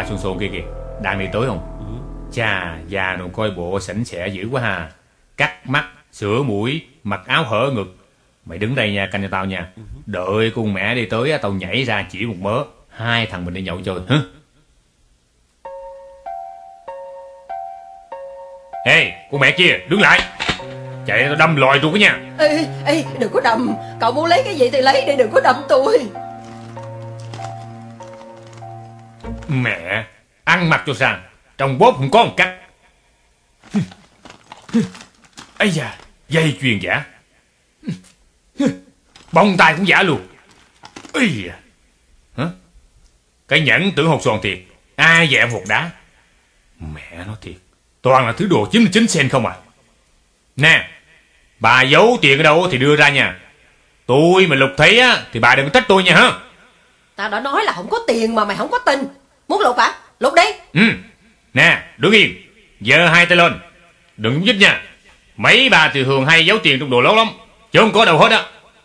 xôn xôn kia kìa. Đang đi tới không? Chà, già rồi coi bộ sảnh sẻ dữ quá ha. Cắt mắt, sửa mũi, mặc áo hở ngực. Mày đứng đây nha, canh cho tao nha. Đợi con mẹ đi tới tao nhảy ra chỉ một mớ. Hai thằng mình đi nhậu chơi hả? Ê, con mẹ kia, đứng lại. Chạy tao đâm lòi luôn đó nha. Ê, đừng có đâm. Cậu muốn lấy cái gì thì lấy đi, đừng có đâm tôi. Mẹ, ăn mặc cho sang. Trong bóp không có một cắt. Ây da, dây chuyền giả. Bông tai cũng giả luôn. Ây da. Hả? Cái nhẫn tưởng hột xoàn thiệt. Ai dẹm hột đá. Mẹ nó thiệt. Toàn là thứ đồ 99 cent không à. Nè, bà giấu tiền ở đâu thì đưa ra nha. Tôi mà lục thấy á thì bà đừng có trách tôi nha hả. Tao đã nói là không có tiền mà mày không có tin. Muốn lục hả? Lục đi. Nè, đứng yên. Giơ hai tay lên. Đừng nhúc nhích nha. Mấy bà thì thường hay giấu tiền trong đồ lót lắm, chứ không có đâu hết á.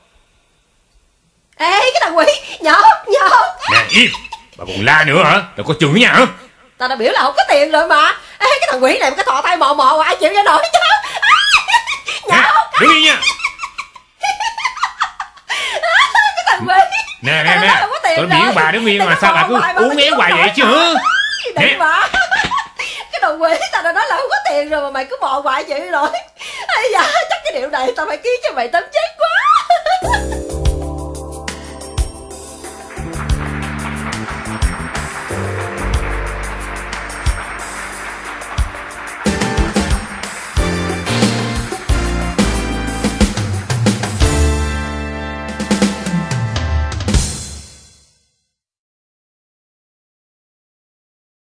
Ê, cái thằng quỷ, nhậu. Nè, im. Bà còn la nữa hả? Đừng có chửi nha hả? Tao đã biểu là không có tiền rồi mà. Ê, cái thằng quỷ này một cái thọ tay mò ai chịu cho nổi chứ. Nhậu. Đứng yên nha. Cái thằng quỷ. Nè. Tôi biểu bà đứng yên mà sao bà cứ uống éo hoài vậy chứ hả? Đừng mà. Cái thằng quỷ, tao đã nói là không có tiền rồi mà mày cứ mò hoài chịu nổi. Ây da, chắc cái điều này tao phải ký cho mày tấm chết.